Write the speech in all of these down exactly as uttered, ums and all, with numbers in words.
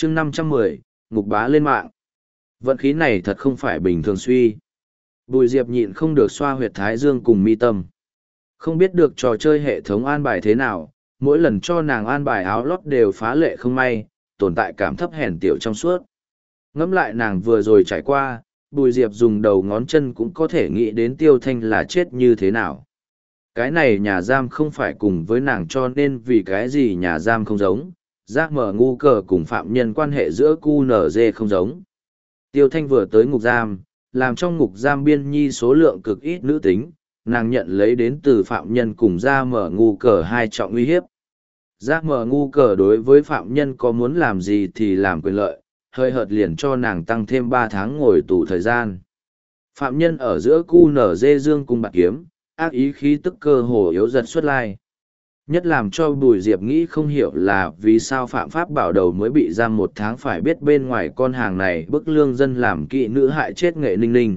chương năm trăm mười, ngục bá lên mạng. Vận khí này thật không phải bình thường suy. Bùi Diệp nhịn không được xoa huyệt thái dương cùng mi tâm. Không biết được trò chơi hệ thống an bài thế nào, mỗi lần cho nàng an bài áo lót đều phá lệ không may, tồn tại cảm thấp hèn tiểu trong suốt. Ngẫm lại nàng vừa rồi trải qua, Bùi Diệp dùng đầu ngón chân cũng có thể nghĩ đến Tiêu Thanh là chết như thế nào. Cái này nhà giam không phải cùng với nàng cho nên vì cái gì nhà giam không giống, giác mở ngu cờ cùng phạm nhân quan hệ giữa cu nở dê không giống. Tiêu Thanh vừa tới ngục giam, làm trong ngục giam biên nhi số lượng cực ít nữ tính, nàng nhận lấy đến từ phạm nhân cùng ra mở ngu cờ hai trọng uy hiếp. Ra mở ngu cờ đối với phạm nhân có muốn làm gì thì làm quyền lợi, hơi hợt liền cho nàng tăng thêm ba tháng ngồi tù thời gian. Phạm nhân ở giữa cu nở dê dương cung bạc kiếm, ác ý khí tức cơ hồ yếu giật xuất lai. Nhất làm cho Bùi Diệp nghĩ không hiểu là vì sao phạm pháp bảo đầu mới bị giam một tháng phải biết bên ngoài con hàng này bức lương dân làm kỵ nữ hại chết nghệ ninh ninh.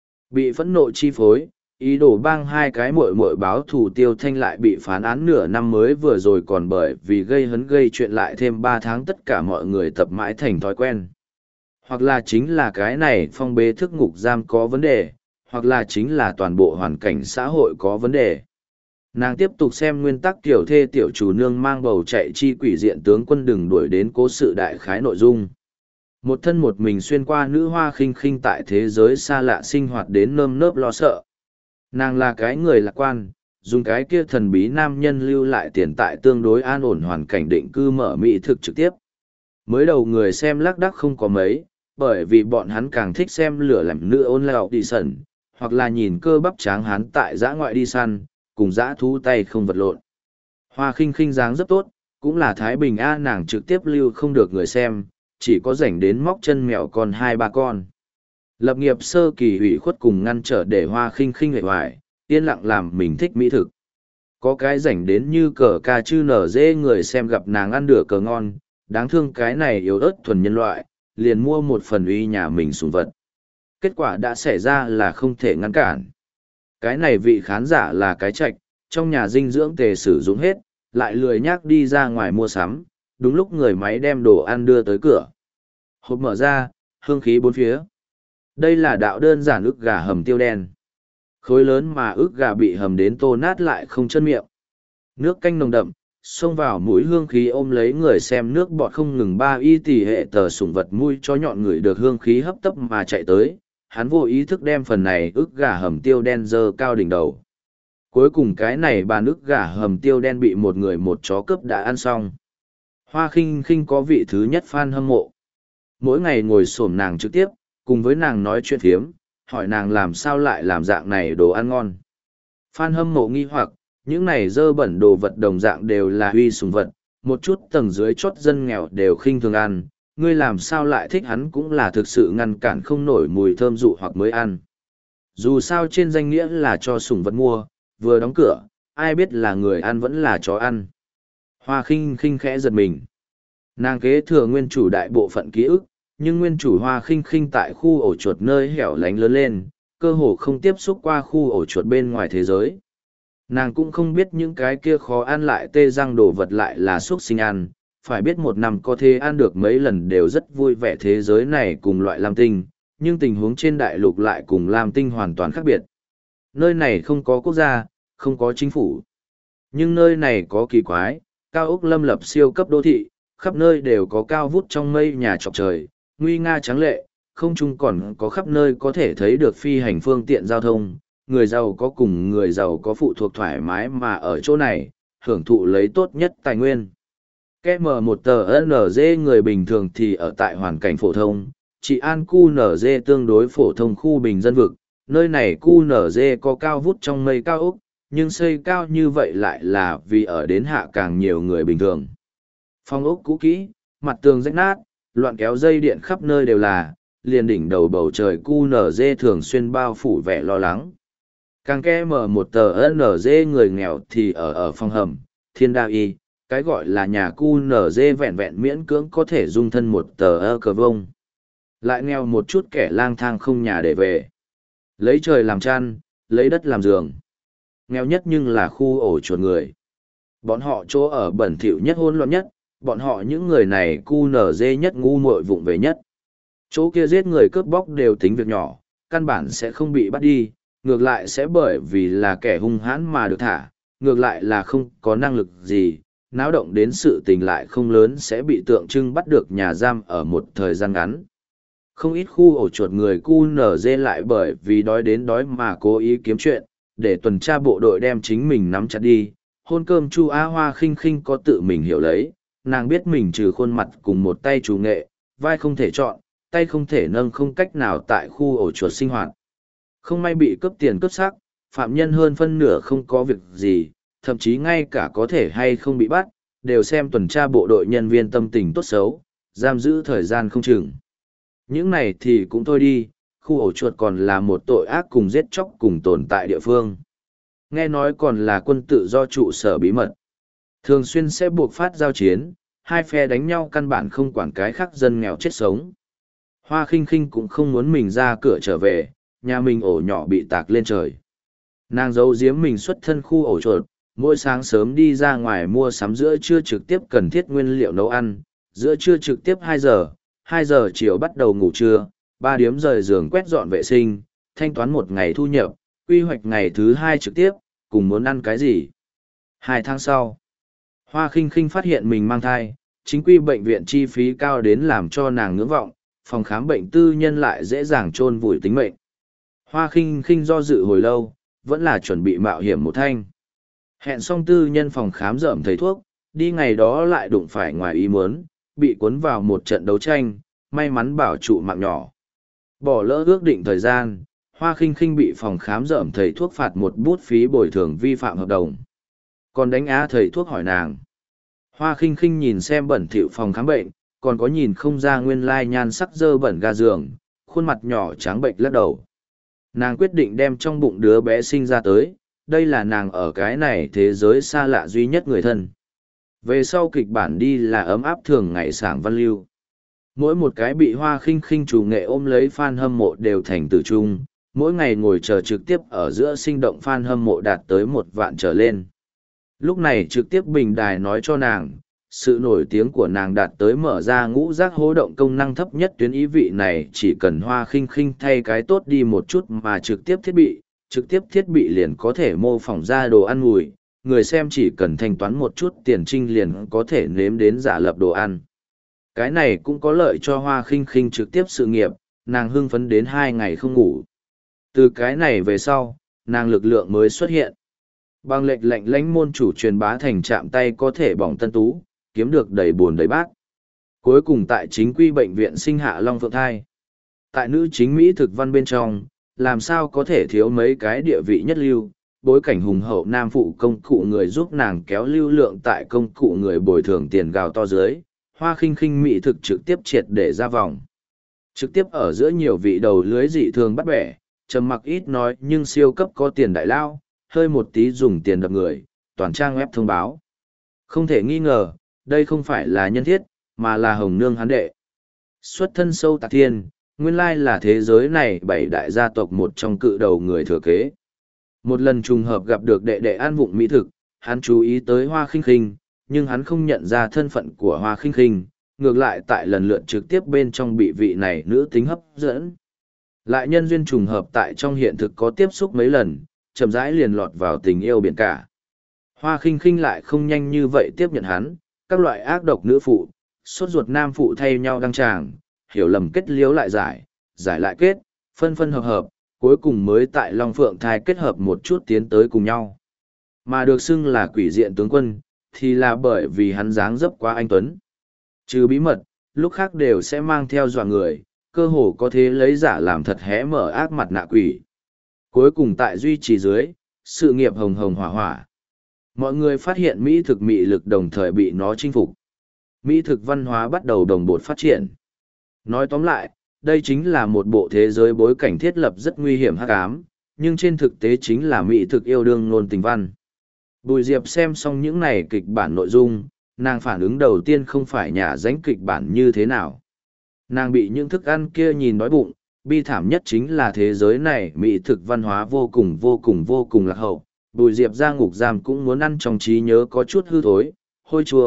Bị phẫn nộ chi phối, ý đồ bang hai cái muội muội báo thù Tiêu Thanh lại bị phán án nửa năm mới vừa rồi còn bởi vì gây hấn gây chuyện lại thêm ba tháng tất cả mọi người tập mãi thành thói quen. Hoặc là chính là cái này phong bế thức ngục giam có vấn đề, hoặc là chính là toàn bộ hoàn cảnh xã hội có vấn đề. Nàng tiếp tục xem nguyên tắc tiểu thê tiểu chủ nương mang bầu chạy chi quỷ diện tướng quân đừng đuổi đến cố sự đại khái nội dung. Một thân một mình xuyên qua nữ hoa khinh khinh tại thế giới xa lạ sinh hoạt đến nơm nớp lo sợ. Nàng là cái người lạc quan, dùng cái kia thần bí nam nhân lưu lại tiền tại tương đối an ổn hoàn cảnh định cư mở mỹ thực trực tiếp. Mới đầu người xem lác đác không có mấy, bởi vì bọn hắn càng thích xem lửa làm nữ ôn lạo đi sẩn, hoặc là nhìn cơ bắp tráng hán tại giã ngoại đi săn, cùng giã thú tay không vật lộn. Hoa khinh khinh dáng rất tốt, cũng là Thái Bình A nàng trực tiếp lưu không được người xem, chỉ có rảnh đến móc chân mèo con hai ba con. Lập nghiệp sơ kỳ hủy khuất cùng ngăn trở để Hoa khinh khinh hề hoài, yên lặng làm mình thích mỹ thực. Có cái rảnh đến như cờ ca chư nở dê người xem gặp nàng ăn được cờ ngon, đáng thương cái này yếu ớt thuần nhân loại, liền mua một phần uy nhà mình sùng vật. Kết quả đã xảy ra là không thể ngăn cản. Cái này vị khán giả là cái trạch, trong nhà dinh dưỡng tề sử dụng hết, lại lười nhác đi ra ngoài mua sắm, đúng lúc người máy đem đồ ăn đưa tới cửa. Hộp mở ra, hương khí bốn phía. Đây là đạo đơn giản ức gà hầm tiêu đen. Khối lớn mà ức gà bị hầm đến tô nát lại không chân miệng. Nước canh nồng đậm, xông vào mũi hương khí ôm lấy người xem nước bọt không ngừng ba y tỷ hệ tờ sủng vật mũi cho nhọn người được hương khí hấp tấp mà chạy tới. Hắn vô ý thức đem phần này ức gà hầm tiêu đen dơ cao đỉnh đầu. Cuối cùng cái này bàn ức gà hầm tiêu đen bị một người một chó cướp đã ăn xong. Hoa khinh khinh có vị thứ nhất fan hâm mộ. Mỗi ngày ngồi xổm nàng trực tiếp, cùng với nàng nói chuyện phiếm, hỏi nàng làm sao lại làm dạng này đồ ăn ngon. Fan hâm mộ nghi hoặc, những này dơ bẩn đồ vật đồng dạng đều là huy sùng vật, một chút tầng dưới chốt dân nghèo đều khinh thường ăn, ngươi làm sao lại thích hắn cũng là thực sự ngăn cản không nổi mùi thơm dụ hoặc mới ăn. Dù sao trên danh nghĩa là cho sùng vật mua, vừa đóng cửa, ai biết là người ăn vẫn là chó ăn. Hoa khinh khinh khẽ giật mình. Nàng kế thừa nguyên chủ đại bộ phận ký ức, nhưng nguyên chủ hoa khinh khinh tại khu ổ chuột nơi hẻo lánh lớn lên, cơ hồ không tiếp xúc qua khu ổ chuột bên ngoài thế giới. Nàng cũng không biết những cái kia khó ăn lại tê răng đồ vật lại là xuất sinh ăn, phải biết một năm có thể ăn được mấy lần đều rất vui vẻ thế giới này cùng loại lam tinh, nhưng tình huống trên đại lục lại cùng lam tinh hoàn toàn khác biệt. Nơi này không có quốc gia, không có chính phủ. Nhưng nơi này có kỳ quái, cao ốc lâm lập siêu cấp đô thị, khắp nơi đều có cao vút trong mây nhà chọc trời, nguy nga trắng lệ, không chung còn có khắp nơi có thể thấy được phi hành phương tiện giao thông, người giàu có cùng người giàu có phụ thuộc thoải mái mà ở chỗ này, hưởng thụ lấy tốt nhất tài nguyên. Kem một tờ en giê người bình thường thì ở tại hoàn cảnh phổ thông, chỉ an khu en giê tương đối phổ thông khu bình dân vực, nơi này khu en giê có cao vút trong mây cao ốc, nhưng xây cao như vậy lại là vì ở đến hạ càng nhiều người bình thường. Phong ốc cũ kỹ, mặt tường rách nát, loạn kéo dây điện khắp nơi đều là, liền đỉnh đầu bầu trời khu en giê thường xuyên bao phủ vẻ lo lắng. Càng ke mở một tờ en giê người nghèo thì ở ở phòng hầm, thiên đa y, cái gọi là nhà cu en giê vẹn vẹn miễn cưỡng có thể dung thân một tờ ơ cờ vông. Lại nghèo một chút kẻ lang thang không nhà để về. Lấy trời làm chăn, lấy đất làm giường. Nghèo nhất nhưng là khu ổ chuột người. Bọn họ chỗ ở bẩn thỉu nhất hỗn loạn nhất, bọn họ những người này cu nở dê nhất ngu muội vụng về nhất. Chỗ kia giết người cướp bóc đều tính việc nhỏ, căn bản sẽ không bị bắt đi, ngược lại sẽ bởi vì là kẻ hung hãn mà được thả, ngược lại là không có năng lực gì, náo động đến sự tình lại không lớn sẽ bị tượng trưng bắt được nhà giam ở một thời gian ngắn. Không ít khu ổ chuột người cu nở dê lại bởi vì đói đến đói mà cố ý kiếm chuyện, để tuần tra bộ đội đem chính mình nắm chặt đi. Hôn cơm Chu Á Hoa khinh khinh có tự mình hiểu lấy, nàng biết mình trừ khuôn mặt cùng một tay chủ nghệ, vai không thể chọn, tay không thể nâng, không cách nào tại khu ổ chuột sinh hoạt. Không may bị cướp tiền cướp sắc, phạm nhân hơn phân nửa không có việc gì, thậm chí ngay cả có thể hay không bị bắt, đều xem tuần tra bộ đội nhân viên tâm tình tốt xấu, giam giữ thời gian không chừng. Những này thì cũng thôi đi, khu ổ chuột còn là một tội ác cùng giết chóc cùng tồn tại địa phương. Nghe nói còn là quân tự do trụ sở bí mật. Thường xuyên sẽ buộc phát giao chiến, hai phe đánh nhau căn bản không quản cái khác dân nghèo chết sống. Hoa khinh khinh cũng không muốn mình ra cửa trở về, nhà mình ổ nhỏ bị tạc lên trời. Nàng giấu giếm mình xuất thân khu ổ chuột, mỗi sáng sớm đi ra ngoài mua sắm giữa trưa trực tiếp cần thiết nguyên liệu nấu ăn, giữa trưa trực tiếp hai giờ, hai giờ chiều bắt đầu ngủ trưa, ba điếm rời giường quét dọn vệ sinh, thanh toán một ngày thu nhập, quy hoạch ngày thứ hai trực tiếp, cùng muốn ăn cái gì. Hai tháng sau, Hoa khinh khinh phát hiện mình mang thai, chính quy bệnh viện chi phí cao đến làm cho nàng ngưỡng vọng, phòng khám bệnh tư nhân lại dễ dàng chôn vùi tính mệnh. Hoa khinh khinh do dự hồi lâu, vẫn là chuẩn bị mạo hiểm một thanh. Hẹn xong tư nhân phòng khám rợm thầy thuốc, đi ngày đó lại đụng phải ngoài ý muốn, bị cuốn vào một trận đấu tranh, may mắn bảo trụ mạng nhỏ. Bỏ lỡ ước định thời gian, Hoa khinh khinh bị phòng khám rợm thầy thuốc phạt một bút phí bồi thường vi phạm hợp đồng. Còn đánh á thầy thuốc hỏi nàng. Hoa khinh khinh nhìn xem bẩn thỉu phòng khám bệnh, còn có nhìn không ra nguyên lai nhan sắc dơ bẩn ga giường, khuôn mặt nhỏ trắng bệnh lắc đầu. Nàng quyết định đem trong bụng đứa bé sinh ra tới, đây là nàng ở cái này thế giới xa lạ duy nhất người thân. Về sau kịch bản đi là ấm áp thường ngày sảng văn lưu. Mỗi một cái bị Hoa khinh khinh chủ nghệ ôm lấy fan hâm mộ đều thành tử trung, mỗi ngày ngồi chờ trực tiếp ở giữa sinh động fan hâm mộ đạt tới một vạn trở lên. Lúc này trực tiếp bình đài nói cho nàng, sự nổi tiếng của nàng đạt tới mở ra ngũ giác hố động công năng thấp nhất tuyến ý vị này chỉ cần Hoa khinh khinh thay cái tốt đi một chút mà trực tiếp thiết bị, trực tiếp thiết bị liền có thể mô phỏng ra đồ ăn mùi, người xem chỉ cần thanh toán một chút tiền trinh liền có thể nếm đến giả lập đồ ăn. Cái này cũng có lợi cho Hoa khinh khinh trực tiếp sự nghiệp, nàng hưng phấn đến hai ngày không ngủ. Từ cái này về sau, nàng lực lượng mới xuất hiện. Bằng lệnh lệnh lãnh môn chủ truyền bá thành chạm tay có thể bỏng tân tú, kiếm được đầy buồn đầy bát. Cuối cùng tại chính quy bệnh viện sinh hạ Long Phượng thai. Tại nữ chính Mỹ thực văn bên trong, làm sao có thể thiếu mấy cái địa vị nhất lưu, bối cảnh hùng hậu nam phụ công cụ người giúp nàng kéo lưu lượng tại công cụ người bồi thường tiền gào to dưới, Hoa khinh khinh Mỹ thực trực tiếp triệt để ra vòng. Trực tiếp ở giữa nhiều vị đầu lưới dị thường bắt bẻ, trầm mặc ít nói nhưng siêu cấp có tiền đại lao, hơi một tí dùng tiền đập người, toàn trang web thông báo. Không thể nghi ngờ, đây không phải là nhân thiết, mà là hồng nương hán đệ. Xuất thân sâu tạc thiên, nguyên lai là thế giới này bảy đại gia tộc một trong cự đầu người thừa kế. Một lần trùng hợp gặp được đệ đệ an vụng mỹ thực, hắn chú ý tới Hoa khinh khinh, nhưng hắn không nhận ra thân phận của Hoa khinh khinh, ngược lại tại lần lượt trực tiếp bên trong bị vị này nữ tính hấp dẫn. Lại nhân duyên trùng hợp tại trong hiện thực có tiếp xúc mấy lần, chậm rãi liền lọt vào tình yêu biển cả. Hoa khinh khinh lại không nhanh như vậy tiếp nhận hắn, các loại ác độc nữ phụ, sốt ruột nam phụ thay nhau đăng tràng, hiểu lầm kết liếu lại giải, giải lại kết, phân phân hợp hợp, cuối cùng mới tại Long Phượng thai kết hợp một chút tiến tới cùng nhau. Mà được xưng là quỷ diện tướng quân, thì là bởi vì hắn dáng dấp quá anh tuấn. Trừ bí mật, lúc khác đều sẽ mang theo dọa người, cơ hồ có thế lấy giả làm thật hé mở ác mặt nạ quỷ. Cuối cùng tại duy trì dưới, sự nghiệp hồng hồng hỏa hỏa. Mọi người phát hiện Mỹ thực mị lực đồng thời bị nó chinh phục. Mỹ thực văn hóa bắt đầu đồng bộ phát triển. Nói tóm lại, đây chính là một bộ thế giới bối cảnh thiết lập rất nguy hiểm hắc ám, nhưng trên thực tế chính là Mỹ thực yêu đương ngôn tình văn. Bùi Diệp xem xong những này kịch bản nội dung, nàng phản ứng đầu tiên không phải nhà danh kịch bản như thế nào. Nàng bị những thức ăn kia nhìn đói bụng, bi thảm nhất chính là thế giới này mỹ thực văn hóa vô cùng vô cùng vô cùng lạc hậu. Bùi Diệp ra ngục giam cũng muốn ăn trong trí nhớ có chút hư thối, hôi chua,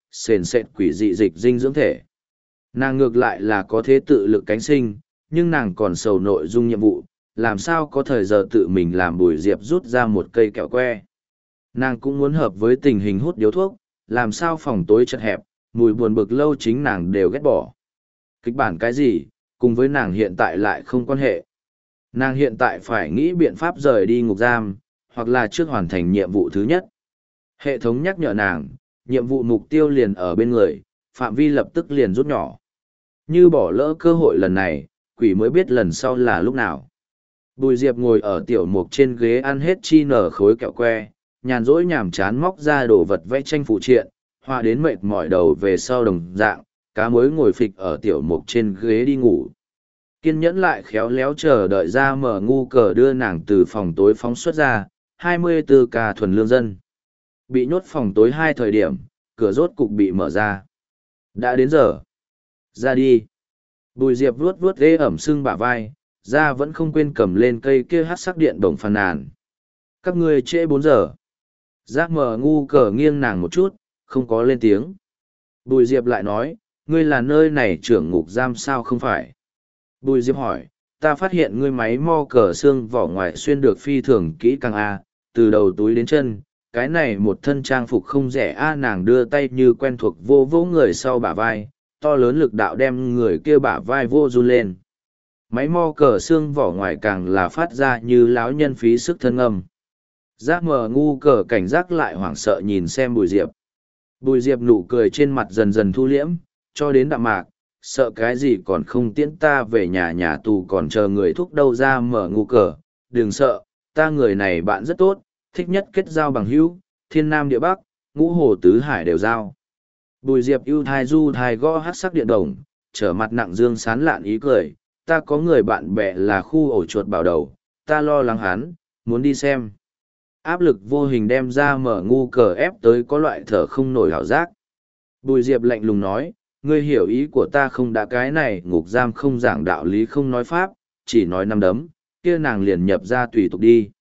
sền sệt quỷ dị dịch dinh dưỡng thể. Nàng ngược lại là có thế tự lực cánh sinh, nhưng nàng còn sầu nội dung nhiệm vụ, làm sao có thời giờ tự mình làm Bùi Diệp rút ra một cây kẹo que. Nàng cũng muốn hợp với tình hình hút điếu thuốc, làm sao phòng tối chật hẹp, mùi buồn bực lâu chính nàng đều ghét bỏ. Kịch bản cái gì, cùng với nàng hiện tại lại không quan hệ. Nàng hiện tại phải nghĩ biện pháp rời đi ngục giam, hoặc là trước hoàn thành nhiệm vụ thứ nhất. Hệ thống nhắc nhở nàng, nhiệm vụ mục tiêu liền ở bên người, phạm vi lập tức liền rút nhỏ. Như bỏ lỡ cơ hội lần này, quỷ mới biết lần sau là lúc nào. Bùi Diệp ngồi ở tiểu mục trên ghế ăn hết chi nở khối kẹo que, nhàn rỗi nhàm chán móc ra đồ vật vẽ tranh phụ triện, hòa đến mệt mỏi đầu về sau đồng dạng, cá mối ngồi phịch ở tiểu mục trên ghế đi ngủ. Kiên nhẫn lại khéo léo chờ đợi ra mở ngu cờ đưa nàng từ phòng tối phóng xuất ra, hai mươi tư ca thuần lương dân. Bị nhốt phòng tối hai thời điểm, cửa rốt cục bị mở ra. Đã đến giờ. Ra đi. Bùi Diệp vuốt vuốt ghê ẩm sưng bả vai, ra vẫn không quên cầm lên cây kia hát sắc điện đồng phàn nàn. Các ngươi trễ bốn giờ. Giác mở ngu cờ nghiêng nàng một chút, không có lên tiếng. Bùi Diệp lại nói, ngươi là nơi này trưởng ngục giam sao không phải? Bùi Diệp hỏi, ta phát hiện ngươi máy mo cờ xương vỏ ngoài xuyên được phi thường kỹ càng a, từ đầu túi đến chân, cái này một thân trang phục không rẻ a. Nàng đưa tay như quen thuộc vô vỗ người sau bả vai, to lớn lực đạo đem người kia bả vai vô run lên. Máy mo cờ xương vỏ ngoài càng là phát ra như láo nhân phí sức thân âm. Giác mờ ngu cờ cảnh giác lại hoảng sợ nhìn xem Bùi Diệp. Bùi Diệp nụ cười trên mặt dần dần thu liễm, cho đến đạm mạc, sợ cái gì còn không tiễn ta về nhà nhà tù còn chờ người thúc đâu. Ra mở ngu cờ, đừng sợ, ta người này bạn rất tốt, thích nhất kết giao bằng hữu, thiên nam địa bắc, ngũ hồ tứ hải đều giao. Bùi Diệp ưu thai du thai gõ hát sắc điện đồng, trở mặt nặng dương sán lạn ý cười, ta có người bạn bè là khu ổ chuột bảo đầu, ta lo lắng hắn, muốn đi xem. Áp lực vô hình đem ra mở ngu cờ ép tới có loại thở không nổi hảo giác. Bùi Diệp lạnh lùng nói, ngươi hiểu ý của ta không, đã cái này ngục giam không giảng đạo lý không nói pháp, chỉ nói năm đấm, kia nàng liền nhập ra tùy tục đi.